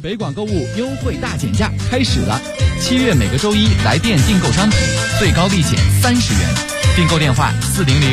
北广购物优惠大减价开始了，7月每个周一来店订购商品，最高立减30元。订购电话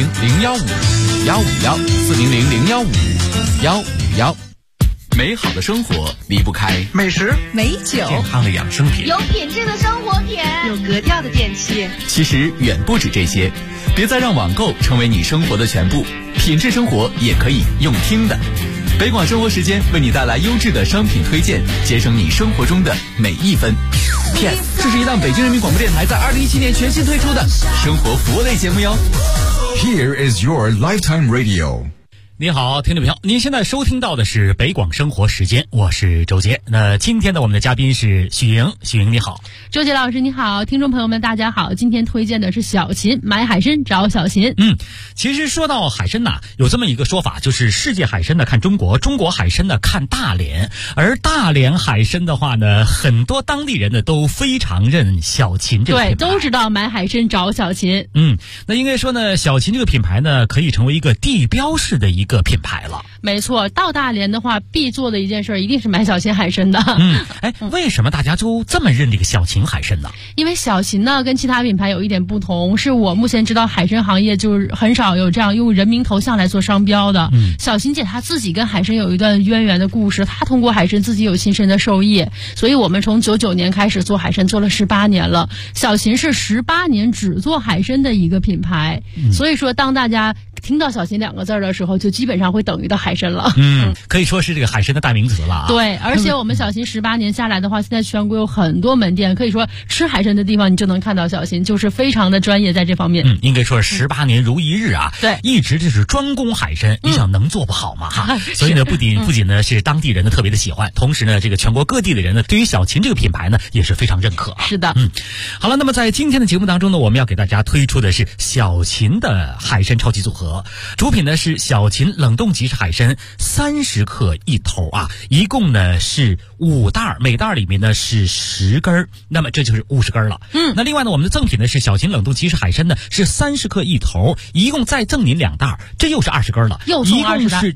400-015-5151，400-015-5151。美好的生活离不开美食、 美酒、 健康的养生品， 有品质的生活品， 有格调的电器。 其实远不止这些，别再让网购成为你生活的全部，品质生活也可以用听的。北广生活时间为你带来优质的商品推荐，节省你生活中的每一分。PS， 这是一档北京人民广播电台在2017年全新推出的生活服务类节目哟。 Here is your lifetime radio。 你好，听众朋友，您现在收听到的是北广生活时间，我是周杰。那今天的我们的嘉宾是许莹，许莹你好。 周杰老师你好，听众朋友们大家好，今天推荐的是小秦，买海参找小秦。 其实说到海参呐，有这么一个说法，就是世界海参呢看中国，中国海参呢看大连，而大连海参的话呢，很多当地人呢都非常认小秦这个品牌， 对，都知道买海参找小秦。 那应该说呢，小秦这个品牌呢可以成为一个地标式的一个品牌了。 没错，到大连的话必做的一件事一定是买小秦海参的。 为什么大家都这么认这个小秦海参呢？ 因为小秦呢跟其他品牌有一点不同，是我目前知道海参行业就是很少有这样用人名头像来做商标的。小秦姐她自己跟海参有一段渊源的故事，她通过海参自己有亲身的受益，所以我们从99年开始做海参，做了18年了。小秦是18年只做海参的一个品牌，所以说当大家听到小秦2个字的时候，就基本上会等于到海参了。 可以说是这个海参的代名词了啊。 对，而且我们小秦18年下来的话，现在全国有很多门店，可以说吃海参的地方你就能看到小秦，就是非常的专业在这方面。 应该说是18年如一日啊。 对， 一直就是专攻海参，你想能做不好吗？所以呢，不仅呢是当地人呢特别的喜欢，同时呢，这个全国各地的人呢对于小秦这个品牌呢也是非常认可。 是的。 好了，那么在今天的节目当中呢，我们要给大家推出的是小秦的海参超级组合，主品呢是小秦冷冻即食海参30克一头啊，一共呢是5袋，每袋里面呢是10根，那么这就是50根了。那另外呢，我们的赠品呢是小秦冷冻即食海参呢是30克一头，一共再赠您2袋，这又是20根了， 又送20袋， 一共是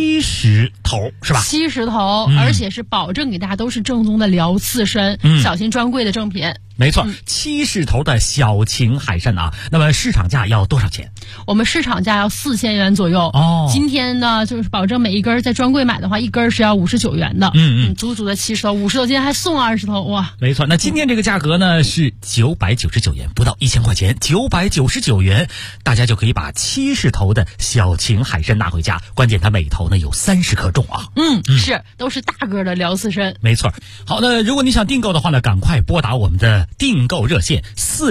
70头，是吧 ？70头，而且是保证给大家都是正宗的辽刺参，小秦专柜的正品。 没错，70头的小秦海参啊，那么市场价要多少钱？ 我们市场价要4000元左右。今天呢，就是保证每一根在专柜买的话，一根是要59元的。足足的70头，50头，今天还送20头，哇！ 没错，那今天这个价格呢是999元，不到1000块钱，999元，大家就可以把70头的小秦海参拿回家。关键它每头呢有30克重啊。 是，都是大个的辽刺参。 没错。好，那如果你想订购的话呢，赶快拨打我们的订购热线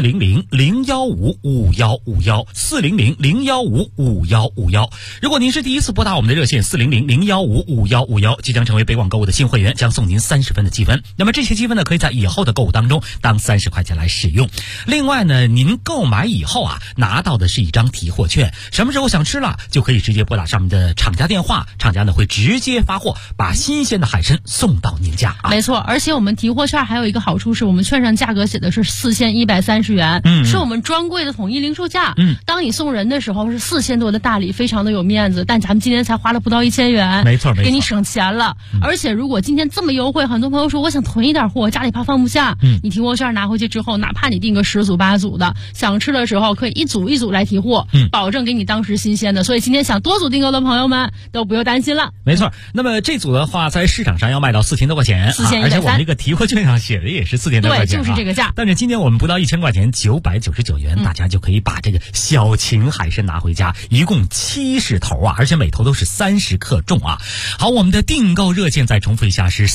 400-015-5151，400-015-5151。如果您是第一次拨打我们的热线400-015-5151，即将成为北广购物的新会员，将送您30分的积分。那么这些积分呢，可以在以后的购物当中当30块钱来使用。另外呢，您购买以后啊，拿到的是一张提货券，什么时候想吃了，就可以直接拨打上面的厂家电话，厂家呢会直接发货，把新鲜的海参送到您家啊。 没错，而且我们提货券还有一个好处是，我们券上价格写的是4130元，是我们专柜的统一零售价。当你送人的时候是4000多的大礼，非常的有面子，但咱们今天才花了不到1000元， 没错， 给你省钱了。而且如果今天这么优惠，很多朋友说我想囤一点货，家里怕放不下，你提货券拿回去之后，哪怕你订个10组8组的，想吃的时候可以一组一组来提货，保证给你当时新鲜的。所以今天想多组订购的朋友们都不用担心了。 没错，那么这组的话在市场上要卖到4000多块钱 ，4130， 而且我们这个提货券上写的也是4000多块钱， 对，就是这个价。 但是今天我们不到1000块钱，999元，大家就可以把这个小秦海参拿回家，一共70头啊，而且每头都是30克重啊。好，我们的订购热线再重复一下是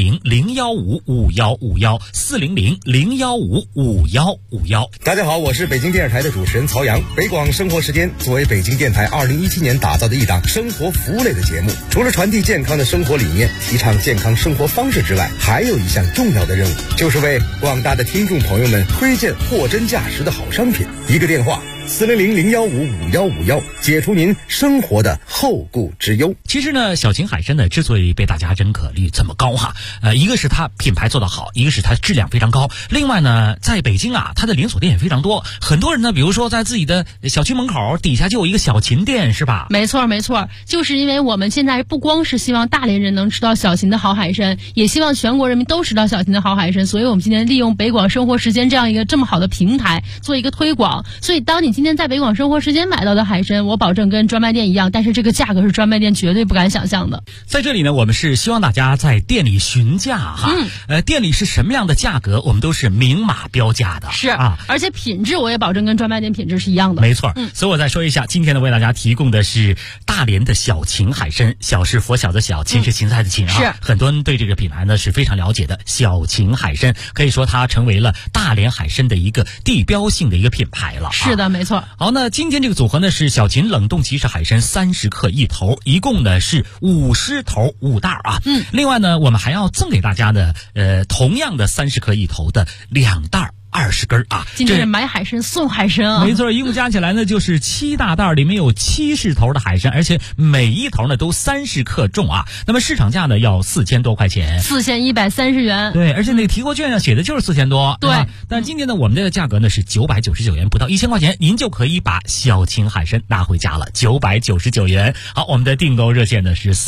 400-015-5151，400-015-5151。 大家好，我是北京电视台的主持人曹阳。北广生活时间作为北京电台2017年打造的一档生活服务类的节目，除了传递健康的生活理念，提倡健康生活方式之外，还有一项重要的任务，就是为广大的听众朋友们推荐货真价实的好商品。一个电话 400-015-5151，解除您生活的后顾之忧。 其实呢，小秦海参呢之所以被大家认可率这么高哈，一个是它品牌做得好，一个是它质量非常高。另外呢，在北京啊，它的连锁店也非常多。很多人呢，比如说在自己的小区门口底下就有一个小秦店，是吧？ 没错，就是因为我们现在不光是希望大连人能吃到小秦的好海参，也希望全国人民都吃到小秦的好海参，所以我们今天利用北广生活时间这样一个这么好的平台做一个推广。所以当你今天在北广生活时间买到的海参，我保证跟专卖店一样，但是这个价格是专卖店绝对不敢想象的。 在这里呢，我们是希望大家在店里询价哈，店里是什么样的价格，我们都是明码标价的， 是啊，而且品质我也保证跟专卖店品质是一样的。 没错，所以我再说一下，今天呢为大家提供的是大连的小秦海参，小是佛小的小，秦是芹菜的芹啊。 是很多人对这个品牌呢是非常了解的，小秦海参可以说它成为了大连海参的一个地标性的一个品牌了。 是的，没错。 好，那今天这个组合呢是小秦冷冻即食海参30克一头，一共呢是50头5袋啊。另外呢，我们还要赠给大家的同样的30克一头的2袋。20根啊！ 今天是买海参送海参啊！ 没错，一共加起来呢就是7大袋，里面有70头的海参，而且每一头呢都30克重啊。那么市场价呢要4000多块钱 ，4130元。 对，而且那个提货券上写的就是4000多，对吧？但今天呢，我们的价格呢是999元，不到1000块钱，您就可以把小秦海参拿回家了，999元。好，我们的订购热线呢是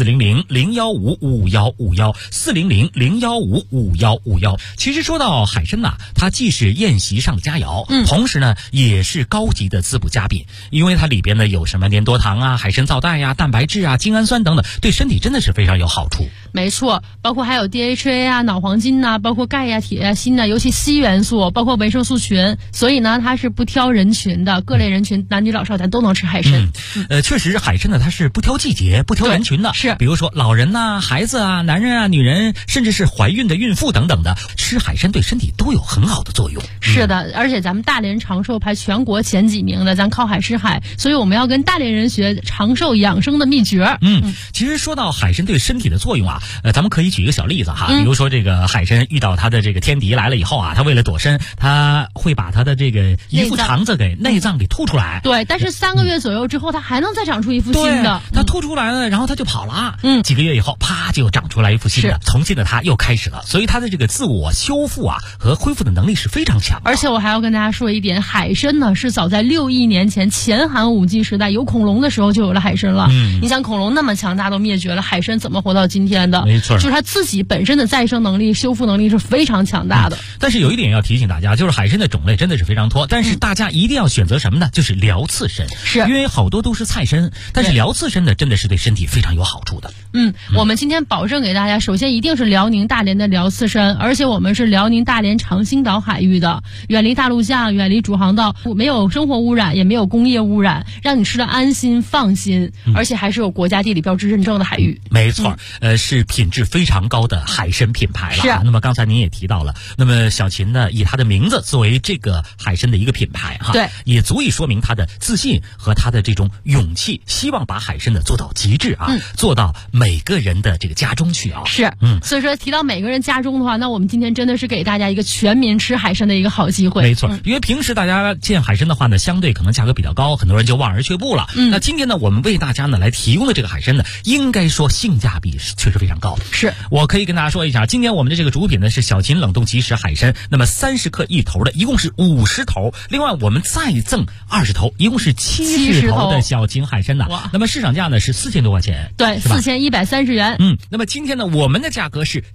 400-015-5151，400-015-5151。其实说到海参呐，它既是宴席上的佳肴，同时呢也是高级的滋补佳品，因为它里边呢有什么粘多糖啊、海参皂苷呀、蛋白质啊、精氨酸等等，对身体真的是非常有好处。 没错，包括还有 DHA 啊、脑黄金呐，包括钙呀、铁呀、锌呐，尤其硒元素，包括维生素群，所以呢它是不挑人群的，各类人群，男女老少咱都能吃海参。 确实海参呢它是不挑季节、不挑人群的， 是比如说老人呐、孩子啊、男人啊、女人，甚至是怀孕的孕妇等等的，吃海参对身体都有很好的作用。 是的，而且咱们大连长寿排全国前几名的，咱靠海吃海，所以我们要跟大连人学长寿养生的秘诀。 其实说到海参对身体的作用啊，咱们可以举一个小例子哈，比如说这个海参遇到它的这个天敌来了以后啊，它为了躲身，它会把它的这个一副肠子给内脏给吐出来。 对，但是3个月左右之后，它还能再长出一副新的。 它吐出来了，然后它就跑了。几个月以后，啪就长出来一副新的，从新的它又开始了。所以它的这个自我修复啊和恢复的能力是非常强的。 而且我还要跟大家说一点，海参呢是早在6亿年前前寒武纪时代有恐龙的时候就有了海参了。你想恐龙那么强大都灭绝了，海参怎么活到今天的？ 没错， 就是它自己本身的再生能力、修复能力是非常强大的。 但是有一点要提醒大家，就是海参的种类真的是非常多，但是大家一定要选择什么呢？就是辽刺参， 是因为好多都是菜参，但是辽刺参呢真的是对身体非常有好处的。 我们今天保证给大家，首先一定是辽宁大连的辽刺参，而且我们是辽宁大连长兴岛海域的，远离大陆巷，远离主航道，没有生活污染，也没有工业污染，让你吃得安心放心，而且还是有国家地理标志认证的海域。 没错，是品质非常高的海参品牌了。 是那么刚才您也提到了，那么小秦呢以它的名字作为这个海参的一个品牌哈， 对， 也足以说明它的自信和它的这种勇气，希望把海参呢做到极致啊，做到每个人的这个家中去啊。 是，所以说提到每个人家中的话，那我们今天真的是给大家一个全民吃海参的一个好机会。 没错，因为平时大家见海参的话呢，相对可能价格比较高，很多人就望而却步了。那今天呢，我们为大家呢来提供的这个海参呢，应该说性价比确实非常高。 是， 我可以跟大家说一下，今天我们的这个主品呢是小秦冷冻即食海参，那么30克一头的，一共是50头，另外我们再赠20头，一共是70头的小秦海参呐。那么市场价呢是4000多块钱， 对，4130元。 那么今天呢，我们的价格是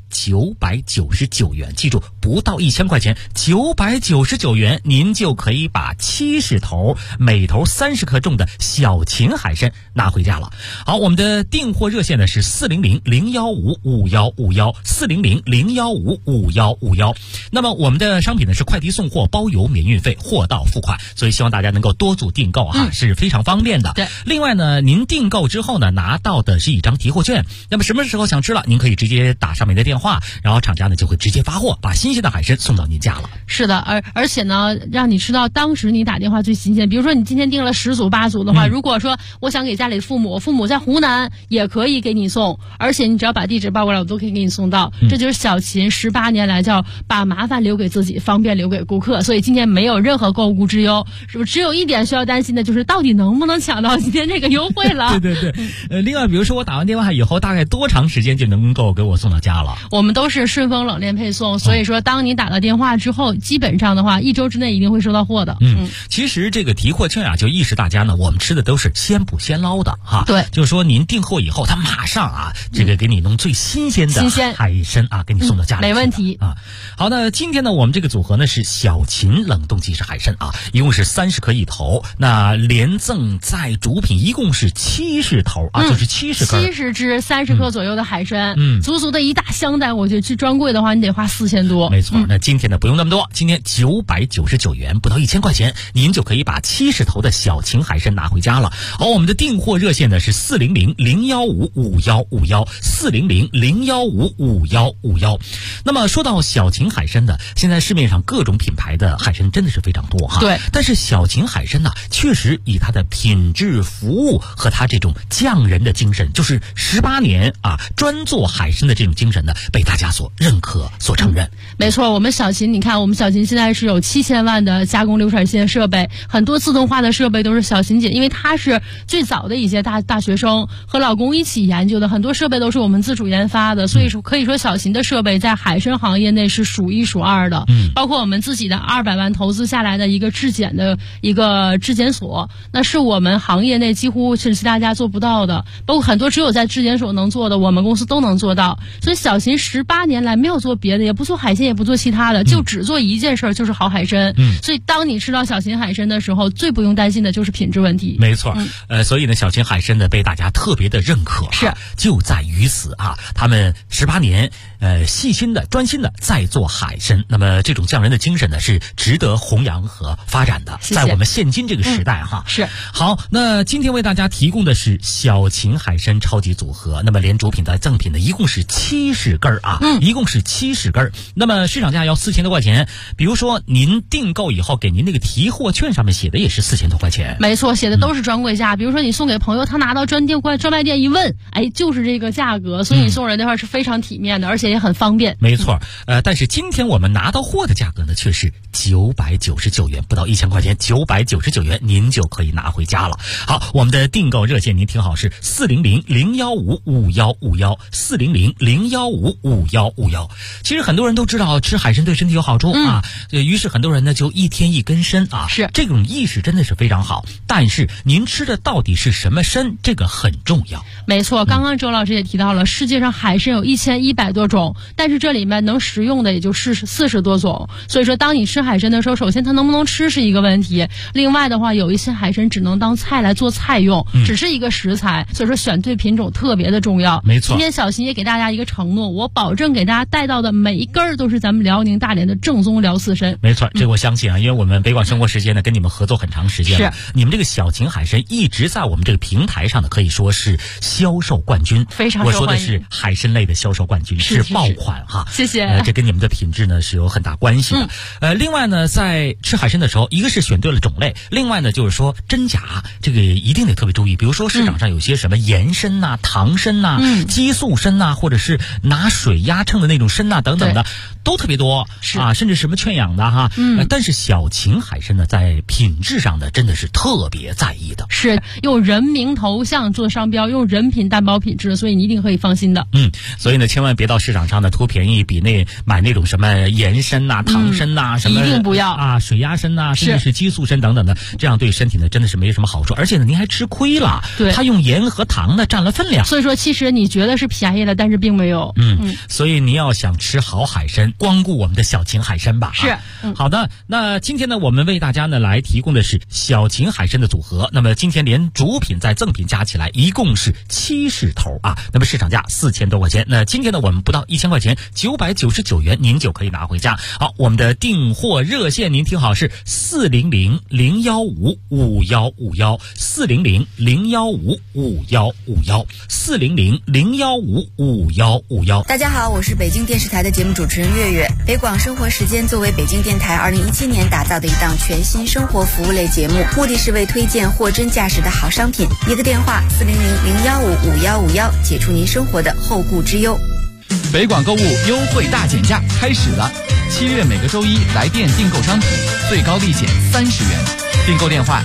999元，记住不到1000块钱，999元您就可以把70头，每头30克重的小秦海参拿回家了。好，我们的订货热线呢是400-015-5151，400-015-5151。那么我们的商品呢是快递送货，包邮免运费，货到付款，所以希望大家能够多组订购哈，是非常方便的。 对， 另外呢，您订购之后呢，拿到的是一张提货券，那么什么时候想吃了，您可以直接打上面的电话，然后厂家呢就会直接发货，把新鲜的海参送到您家了。 是。 是的，而且呢，让你吃到当时你打电话最新鲜。比如说你今天订了10组8组的话，如果说我想给家里父母在湖南也可以给你送，而且你只要把地址报过来，我都可以给你送到。这就是小秦18年来叫把麻烦留给自己，方便留给顾客。所以今天没有任何购物之忧，是不是？只有一点需要担心的就是到底能不能抢到今天这个优惠了？ 对，另外比如说我打完电话以后，大概多长时间就能够给我送到家了？ 我们都是顺丰冷链配送，所以说当你打了电话之后，基本上的话1周之内一定会收到货的。 其实这个提货券啊，就意识大家呢，我们吃的都是先捕先捞的哈。 对， 就是说您订货以后，他马上啊，这个给你弄最新鲜的海参啊，给你送到家里。 没问题啊。好，那今天呢，我们这个组合呢是小秦冷冻即食海参啊，一共是30颗一头，那连赠再主品一共是70头啊，就是70根 ，70只30克左右的海参，足的一大箱袋，我觉得去专柜的话，你得花4000多。 没错，那今天呢不用那么多，今天999元，不到1000块钱，您就可以把70头的小秦海参拿回家了。好，我们的订货热线呢是400-015-5151，400-015-5151。那么说到小秦海参呢，现在市面上各种品牌的海参真的是非常多哈。 对， 但是小秦海参呢，确实以它的品质、服务和它这种匠人的精神，就是18年啊专做海参的这种精神呢，被大家所认可、所承认。 没错，我们小秦，你看我们小秦现在是有7000万的加工流水线设备，很多自动化的设备都是小秦姐，因为她是最早的一些大学生和老公一起研究的，很多设备都是我们自主研发的，所以说可以说小秦的设备在海参行业内是数1数2的。包括我们自己的200万投资下来的一个质检的一个质检所，那是我们行业内几乎是其他家做不到的，包括很多只有在质检所能做的，我们公司都能做到。所以小秦18年来没有做别的，也不做海鲜，也不做其他的，就只做一件事，就是好海参。所以当你吃到小秦海参的时候，最不用担心的就是品质问题。 没错，所以呢，小秦海参呢被大家特别的认可， 是就在于此啊，他们18年细心的、专心的在做海参。那么这种匠人的精神呢，是值得弘扬和发展的。 谢谢。 在我们现今这个时代哈， 是好。那今天为大家提供的是小秦海参超级组合，那么连主品带赠品的一共是70根啊，一共是70根。那么市场价要4000多块钱，比如说您订购以后给您那个提货券上面写的也是4000多块钱。 没错，写的都是专柜价。比如说你送给朋友，他拿到专卖店一问，哎，就是这个价格，所以你送人的话是非常体面的，而且也很方便。 没错，但是今天我们拿到货的价格呢，却是999元，不到1000块钱，999元您就可以拿回家了。好，我们的订购热线您听好是400-015-5151，400-015-5151。其实很多人都知道吃海参对身体有好处啊，于是很多人呢就1天1根参啊， 是这种意识真的是非常好。但是您吃的到底是什么参，这个很重要。 没错，刚刚周老师也提到了，世界上海参有1100多种，但是这里面能食用的也就40多种。所以说当你吃海参的时候，首先它能不能吃是一个问题，另外的话有一些海参只能当菜来做菜用，只是一个食材，所以说选对品种特别的重要。 没错， 今天小秦也给大家一个承诺，我保证给大家带到的每一根都是咱们辽宁大连的正宗辽四参。 没错，这我相信啊，因为我们北广生活时间呢跟你们合作很长时间了， 是你们这个小秦海参一直在我们这个平台上呢可以说是销售冠军， 非常受欢迎。 我说的是海参类的销售冠军，是爆款哈。 谢谢。 这跟你们的品质呢是有很大关系的。另外呢，在吃海参的时候，一个是选对了种类，另外呢就是说真假这个一定得特别注意。比如说市场上有些什么盐参呐、糖参呐、激素参呐，或者是拿水压秤的那种参呐等等的，都特别多啊，甚至什么劝氧的哈。但是小秦海参呢，在品质上呢，真的是特别在意的， 是用人名头像做商标，用人品担保品质，所以你一定可以放心的。 所以呢，千万别到市场上呢图便宜，比买那种什么盐参呐、糖参呐，什么一定不要啊，水压参呐，甚至是激素参等等的，这样对身体呢真的是没什么好处，而且呢您还吃亏了。 对， 它用盐和糖呢占了分量， 所以说其实你觉得是便宜了，但是并没有。 所以你要想吃好海参，光顾我们的小秦海参吧。 是， 好的。那今天呢，我们为大家呢来提供的是小秦海参的组合。那么今天连主品再赠品加起来一共是70头啊。那么市场价4000多块钱，那今天呢我们不到1000块钱，999元您就可以拿回家。好，我们的订货热线您听好是 400-015-5151，400-015-5151。大家好，我是北京电视台的节目主持人月月。北广生活时间间作为北京电台2017年打造的一档全新生活服务类节目，目的是为推荐货真价实的好商品。一个电话400-015-5151，解除您生活的后顾之忧。 北广购物优惠大减价开始了，7月每个周一来电订购商品，最高立减30元。订购电话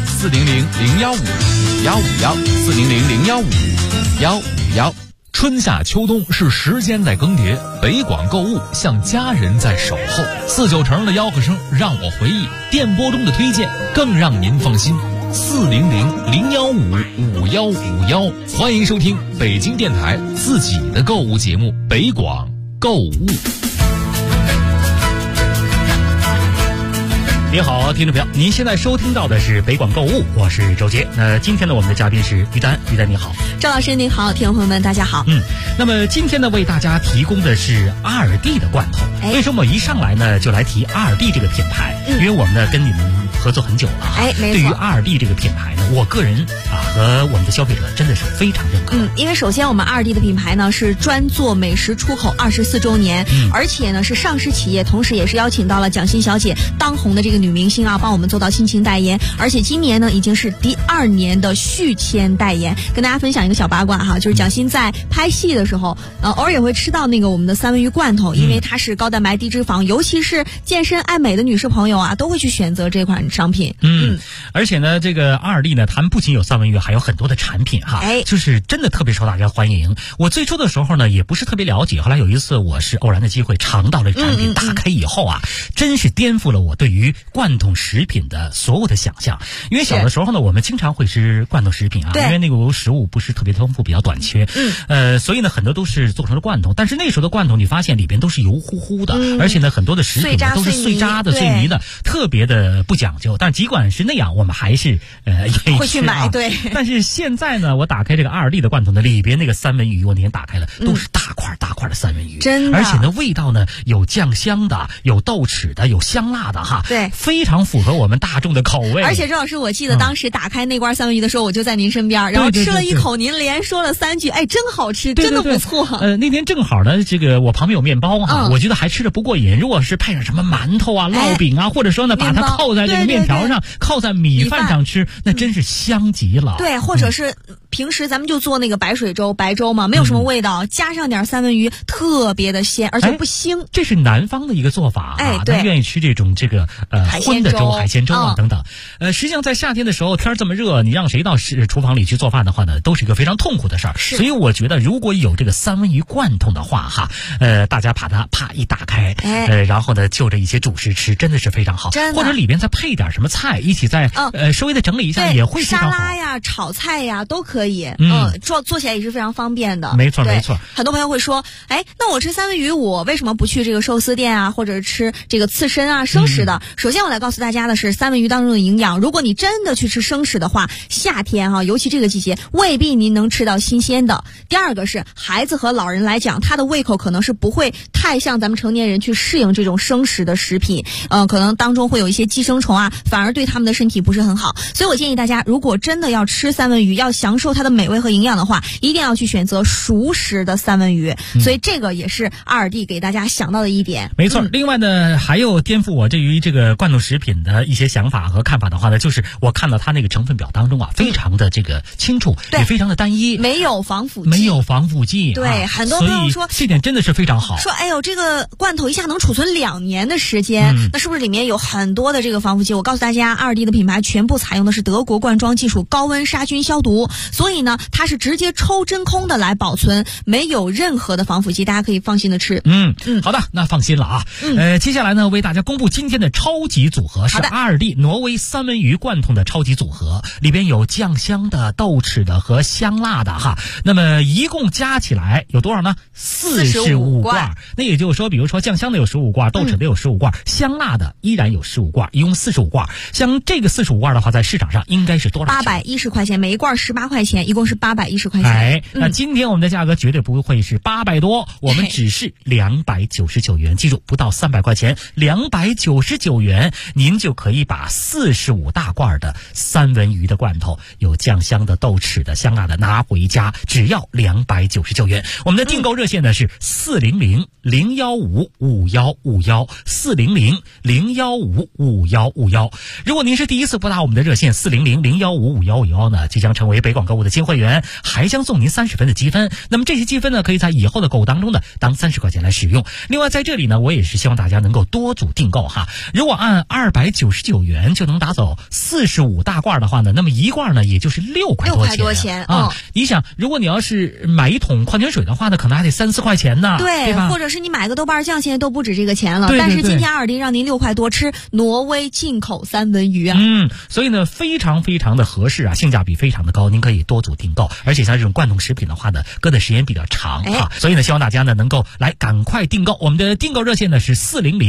400-015-5151，400-015-5151。 春夏秋冬是时间在更迭，北广购物像家人在守候。49成的吆喝声让我回忆，电波中的推荐更让您放心。400-015-5151，欢迎收听北京电台自己的购物节目北广购物。 你好，听众朋友，您现在收听到的是北广购物，我是周杰。今天呢，我们的嘉宾是于丹，于丹你好。 赵老师您好，听众朋友们大家好。 那么今天呢，为大家提供的是阿尔蒂的罐头。为什么我一上来呢就来提阿尔蒂这个品牌？因为我们呢跟你们合作很久了哈。 没错。 对于阿尔蒂这个品牌呢，我个人和我们的消费者真的是非常认可。 因为首先我们阿尔蒂的品牌呢是专做美食出口24周年，而且呢是上市企业，同时也是邀请到了蒋欣小姐当红的这个女明星帮我们做到亲情代言，而且今年呢已经是第2年的续签代言。跟大家分享一个小八卦哈，就是蒋欣在拍戏的时候，偶尔也会吃到那个我们的三文鱼罐头，因为它是高蛋白低脂肪，尤其是健身爱美的女士朋友都会去选择这款商品。 而且呢，这个阿尔蒂呢，他们不仅有三文鱼，还有很多的产品哈，就是真的特别受大家欢迎。我最初的时候呢，也不是特别了解，后来有一次我是偶然的机会尝到了产品，打开以后真是颠覆了我对于罐头食品的所有的想象。因为小的时候呢，我们经常会吃罐头食品因为那个食物不是特别丰富，比较短缺，所以呢很多都是做成了罐头。但是那时候的罐头你发现里边都是油乎乎的，而且呢很多的食品呢都是碎渣的、碎泥的，特别的不讲究。但尽管是那样，我们还是会去买。对。 但是现在呢，我打开这个阿尔蒂的罐头呢，里边那个三文鱼，我那天打开了，都是大块大块的三文鱼， 真的。 而且呢味道呢有酱香的，有豆豉的，有香辣的哈， 对， 非常符合我们大众的口味。 而且周老师，我记得当时打开那罐三文鱼的时候，我就在您身边，然后吃了一口，您连说了3句，真好吃，真的不错。 那天正好呢，这个我旁边有面包我觉得还吃着不过瘾。如果是配上什么馒头烙饼或者说呢把它扣在这个面条上，扣在米饭上吃，那真是香极了。 对，或者是平时咱们就做那个白水粥、白粥嘛，没有什么味道，加上点三文鱼，特别的鲜，而且不腥。 这是南方的一个做法对， 他愿意吃这种荤的粥、海鲜粥等等。实际上在夏天的时候，天这么热，你让谁到厨房里去做饭的话呢，都是一个非常痛苦的事儿。所以我觉得如果有这个三文鱼罐头的话大家把它一打开，然后呢就着一些主食吃，真的是非常好。或者里边再配点什么菜，一起再稍微的整理一下，也会非常好。 沙拉呀、炒菜呀都可以。做起来也是非常方便的。 没错没错。 很多朋友会说，那我吃三文鱼，我为什么不去这个寿司店或者吃这个刺身生食的？首先我来告诉大家的是，三文鱼当中的营养，如果你真的去吃生食的话，夏天尤其这个季节，未必您能吃到新鲜的。第二个是孩子和老人来讲，他的胃口可能是不会太像咱们成年人去适应这种生食的食品，可能当中会有一些寄生虫反而对他们的身体不是很好。所以我建议大家，如果真的要吃三文鱼，要享受它的美味和营养的话，一定要去选择熟食的三文鱼。所以这个也是阿尔蒂给大家想到的一点。 没错。另外呢，还有颠覆我对于这个罐头食品的一些想法和看法的话呢，就是我看到它那个成分表当中非常的这个清楚，也非常的单一， 没有防腐剂。对，很多朋友说这点真的是非常好。 说这个罐头一下能储存2年的时间，那是不是里面有很多的这个防腐剂？我告诉大家，阿尔蒂的品牌全部采用的是德国罐装技术，高温杀菌消毒，所以呢它是直接抽真空的来保存，没有任何的防腐剂，大家可以放心的吃。 好的，那放心了接下来呢为大家公布今天的超级组合，是阿尔蒂挪威三文鱼罐头的超级组合，里边有酱香的、豆豉的和香辣的那么一共加起来有多少呢？45罐。那也就是说，比如说酱香的有15罐，豆豉的有15罐，香辣的依然有15罐，一共45罐。像这个45罐的话，在市场上应该是多少钱？ 810块钱，每一罐18块钱。 钱，一共是810块钱。 哎，那今天我们的价格绝对不会是800多，我们只是299元。记住，不到300块钱，299元，您就可以把45大罐的三文鱼的罐头，有酱香的、豆豉的、香辣的拿回家，只要299元。我们的订购热线呢是400-015-5151，400-015-5151。如果您是第一次拨打我们的热线400-015-5151呢，即将成为北广购物的新会员，还将送您30分的积分。那么这些积分呢，可以在以后的购物当中呢，当30块钱来使用。另外在这里呢，我也是希望大家能够多组订购哈。如果按299元就能打走45大罐的话呢，那么一罐呢也就是6块多钱啊。你想，如果你要是买一桶矿泉水的话呢，可能还得3-4块钱呢，对吧？ 或者是你买个豆瓣酱，现在都不止这个钱了。 对， 但是今天阿尔丁让您6块多吃挪威进口三文鱼啊。 所以呢非常非常的合适啊，性价比非常的高，您可以多组订购。而且像这种罐头食品的话呢，搁的时间比较长啊，所以呢希望大家呢能够来赶快订购。我们的订购热线呢是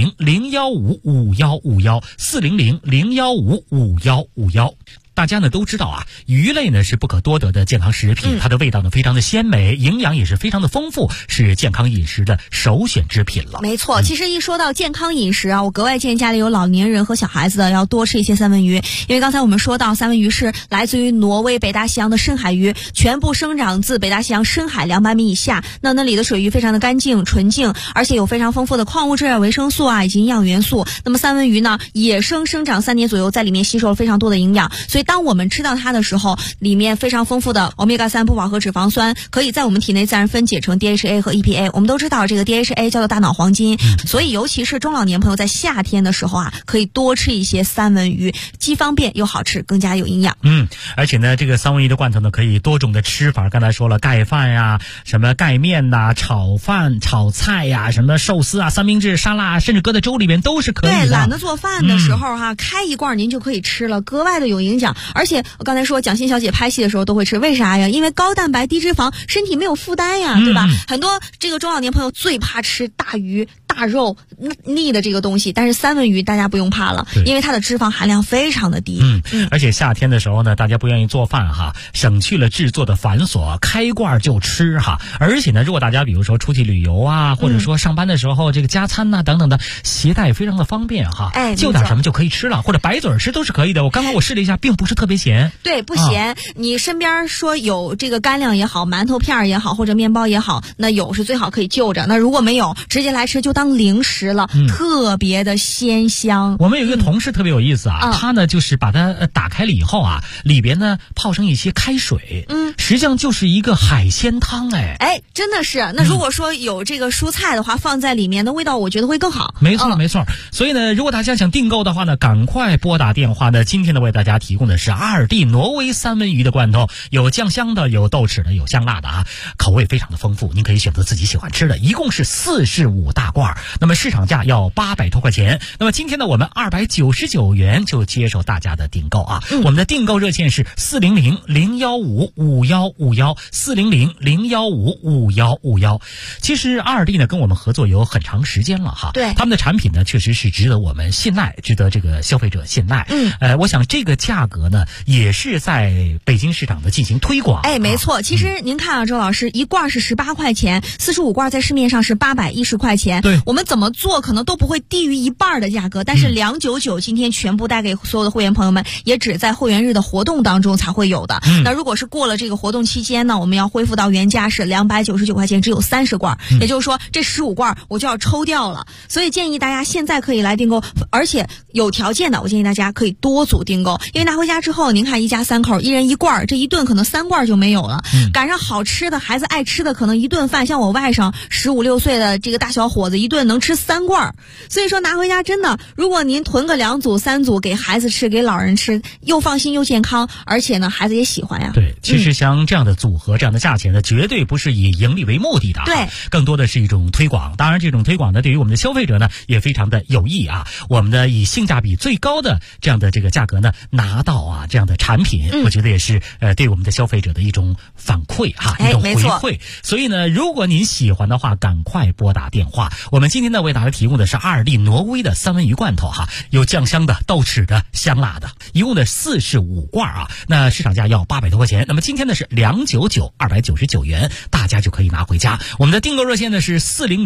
400-015-5151，400-015-5151。大家呢都知道啊，鱼类呢是不可多得的健康食品，它的味道呢非常的鲜美，营养也是非常的丰富，是健康饮食的首选之品了。 没错，其实一说到健康饮食啊，我格外建议家里有老年人和小孩子的要多吃一些三文鱼，因为刚才我们说到三文鱼是来自于挪威北大西洋的深海鱼，全部生长自北大西洋深海200米以下，那里的水域非常的干净纯净，而且有非常丰富的矿物质啊、维生素啊以及营养元素。那么三文鱼呢，野生生长3年左右，在里面吸收了非常多的营养，所以当我们吃到它的时候，里面非常丰富的欧米伽3不饱和脂肪酸可以在我们体内自然分解成 DHA 和 EPA。 我们都知道这个 DHA 叫做大脑黄金，所以尤其是中老年朋友在夏天的时候啊，可以多吃一些三文鱼，既方便又好吃，更加有营养。 而且呢这个三文鱼的罐头呢可以多种的吃法，刚才说了盖饭呀、什么盖面呐、炒饭、炒菜呀、什么寿司啊、三明治、沙拉，甚至搁在粥里面都是可以的。 对，懒得做饭的时候开一罐您就可以吃了，格外的有营养。而且我刚才说蒋欣小姐拍戏的时候都会吃，为啥呀？因为高蛋白低脂肪，身体没有负担呀，对吧？很多这个中老年朋友最怕吃大鱼大肉腻的这个东西，但是三文鱼大家不用怕了，因为它的脂肪含量非常的低。 而且夏天的时候呢，大家不愿意做饭哈，省去了制作的繁琐，开罐就吃哈。而且呢，如果大家比如说出去旅游啊，或者说上班的时候这个加餐呐、等等的，携带非常的方便哈。就点什么就可以吃了，或者白嘴吃都是可以的。我刚刚我试了一下，并不是特别咸。 对，不咸。你身边说有这个干粮也好，馒头片也好，或者面包也好，那有是最好可以就着。那如果没有，直接来吃就当零食了，特别的鲜香。 我们有一个同事特别有意思啊，他呢就是把它打开了以后啊，里边呢泡上一些开水，实际上就是一个海鲜汤。 真的是。那如果说有这个蔬菜的话，放在里面的味道我觉得会更好。 没错没错。所以呢，如果大家想订购的话呢，赶快拨打电话呢。今天呢为大家提供的是阿尔蒂挪威三文鱼的罐头，有酱香的，有豆豉的，有香辣的啊，口味非常的丰富，您可以选择自己喜欢吃的，一共是45大罐，那么市场价要800多块钱。那么今天呢我们299元就接受大家的订购啊。我们的订购热线是400-015-5151，400-015-5151。其实阿尔蒂呢跟我们合作有很长时间了哈， 对， 他们的产品呢确实是值得我们信赖，值得这个消费者信赖。我想这个价格呢也是在北京市场的进行推广。 没错。其实您看啊，周老师，一罐是18块钱，45罐在市面上是810块钱。 对， 我们怎么做可能都不会低于一半的价格，但是299今天全部带给所有的会员朋友们，也只在会员日的活动当中才会有的。那如果是过了这个活动期间呢，我们要恢复到原价是299块钱，只有30罐，也就是说这15罐我就要抽掉了。所以建议大家现在可以来订购，而且有条件的我建议大家可以多组订购，因为拿回家之后您看一家3口一人1罐，这一顿可能3罐就没有了。赶上好吃的孩子爱吃的，可能一顿饭像我外甥15、16岁的这个大小伙子一顿能吃3罐。所以说拿回家真的，如果您囤个2组3组给孩子吃给老人吃，又放心又健康，而且呢孩子也喜欢呀。 对，其实像这样的组合这样的价钱呢，绝对不是以盈利为目的的， 对， 更多的是一种推广。当然这种推广呢对于我们的消费者呢也非常的有益啊。我们呢以性价比最高的这样的这个价格呢拿到啊这样的产品，我觉得也是对我们的消费者的一种反馈哈，一种回馈。所以呢如果您喜欢的话，赶快拨打电话。我们今天呢为大家提供的是阿尔蒂挪威的三文鱼罐头哈，有酱香的、豆豉的、香辣的，一共的45罐啊，那市场价要800多块钱。那么今天呢的是299，299元，大家就可以拿回家。我们的订购热线呢是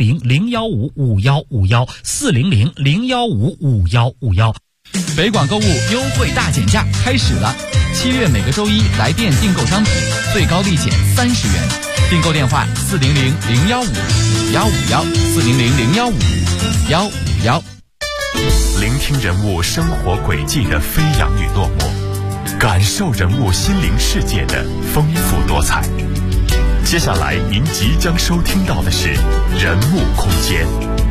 400-015-5151，400-015-5151。 北广购物优惠大减价开始了，7月每个周一来店订购商品，最高立减30元。订购电话400-015-5151，400-015-5151。 聆听人物生活轨迹的飞扬与落寞，感受人物心灵世界的丰富多彩。接下来您即将收听到的是人物空间。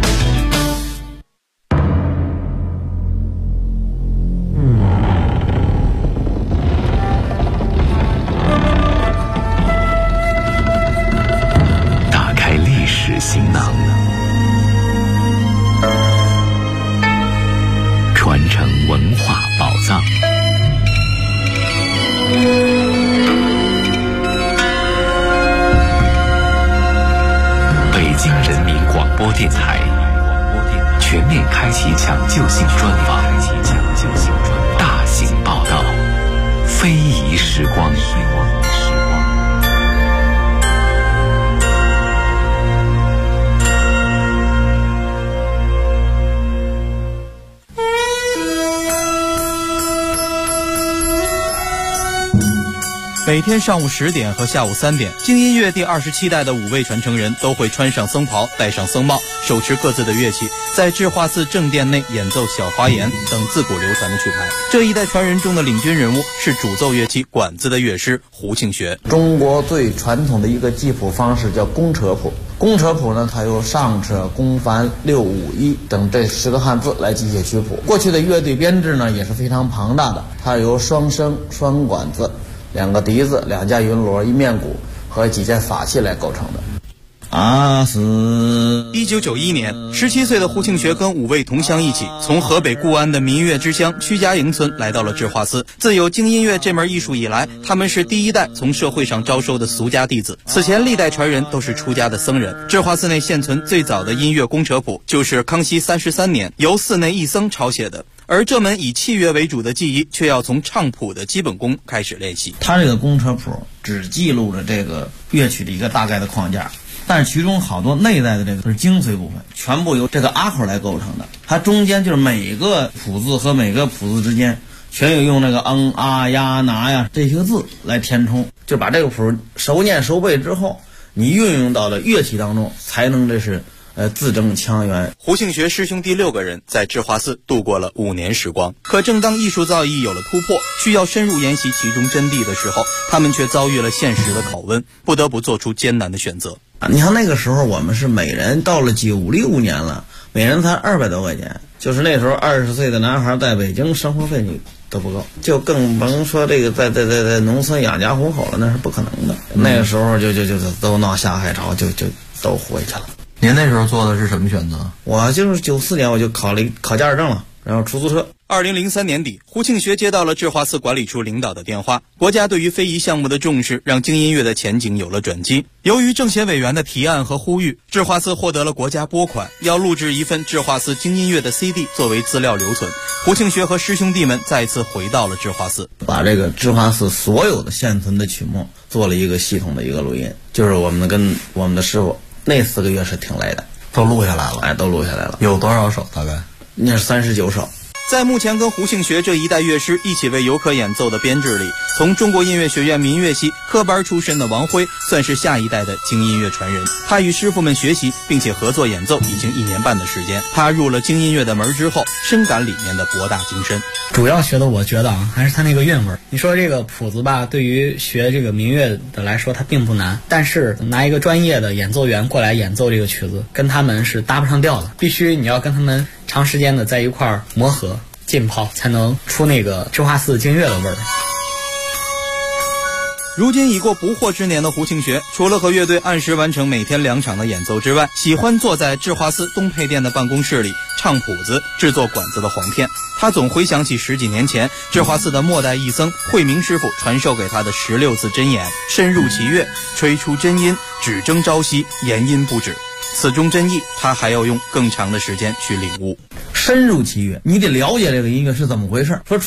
打开历史行囊，传承文化宝藏。北京人民广播电台全面开启抢救性专访，大型报道，非遗时光。 每天上午10点和下午3点，京音乐第27代的5位传承人都会穿上僧袍，戴上僧帽，手持各自的乐器，在智化寺正殿内演奏小花言等自古流传的曲牌。这一代传人中的领军人物是主奏乐器管子的乐师胡庆学。 中国最传统的一个记谱方式叫公车谱。公车谱呢，它由上车、公繁、六五一等这10个汉字来记写曲谱。过去的乐队编制呢也是非常庞大的，它由双笙、双管子、2个笛子、2架云锣、1面鼓和几件法器来构成的。 1991年，17岁的胡庆学跟5位同乡一起，从河北固安的民乐之乡曲家营村来到了智化寺。自有京音乐这门艺术以来，他们是第一代从社会上招收的俗家弟子。此前历代传人都是出家的僧人。智化寺内现存最早的音乐公车谱，就是康熙33年由寺内一僧抄写的。而这门以器乐为主的技艺，却要从唱谱的基本功开始练习。 它这个公车谱只记录了这个乐曲的一个大概的框架，但是其中好多内在的这个是精髓部分，全部由这个阿口来构成的。它中间就是每个谱字和每个谱字之间全有用那个啊呀拿呀这些字来填充，就把这个谱熟念熟背之后，你运用到了乐器当中，才能这是字正腔圆。 胡庆学师兄弟6个人在智化寺度过了5年时光。可正当艺术造诣有了突破，需要深入研习其中真谛的时候，他们却遭遇了现实的拷问，不得不做出艰难的选择。 你看那个时候我们是每人到了96年了，每人才200多块钱，就是那时候20岁的男孩在北京生活费你都不够，就更甭说这个在农村养家糊口了，那是不可能的。那个时候就都闹下海潮，就都回去了。 您那时候做的是什么选择？ 我就是94年我就考驾驶证了，然后出租车。 2003年底，胡庆学接到了智化寺管理处领导的电话，国家对于非遗项目的重视让京音乐的前景有了转机。由于政协委员的提案和呼吁，智化寺获得了国家拨款，要录制一份智化寺京音乐的 CD 作为资料留存。胡庆学和师兄弟们再次回到了智化寺， 把这个智化寺所有的现存的曲目做了一个系统的一个录音，就是我们跟我们的师傅那4个月是挺累的， 都录下来了。 都录下来了。 有多少首？大概那是39首。 在目前跟胡庆学这一代乐师一起为游客演奏的编制里，从中国音乐学院民乐系科班出身的王辉算是下一代的京音乐传人。他与师傅们学习并且合作演奏已经1年半的时间。他入了京音乐的门之后，深感里面的博大精深。 主要学的我觉得还是他那个韵味。你说这个谱子吧，对于学这个民乐的来说它并不难，但是拿一个专业的演奏员过来演奏这个曲子，跟他们是搭不上调的。必须你要跟他们长时间的在一块儿磨合浸泡，才能出那个智化寺京乐的味儿。 如今已过不惑之年的胡庆学，除了和乐队按时完成每天2场的演奏之外，喜欢坐在智化寺东配殿的办公室里唱谱子，制作管子的簧片。他总回想起10几年前智化寺的末代义僧慧明师傅传授给他的16字真言：深入其乐，吹出真音，只争朝夕，言音不止。此中真意，他还要用更长的时间去领悟。 深入其乐，你得了解这个音乐是怎么回事。说